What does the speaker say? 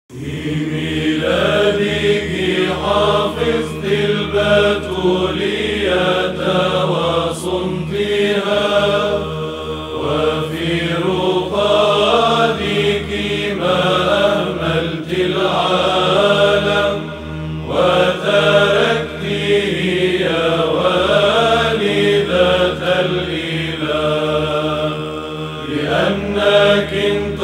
في ميلادك حافظت البتولية وصمتها، وفي رقادك ما أهملت العالم وتركته يا والدة الإله، لأنك